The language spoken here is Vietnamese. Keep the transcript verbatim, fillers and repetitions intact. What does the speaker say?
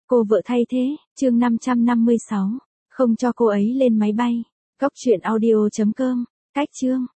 Cô vợ thay thế, chương năm trăm năm mươi sáu. Không cho cô ấy lên máy bay. Góc truyện audio chấm com. Cách chương.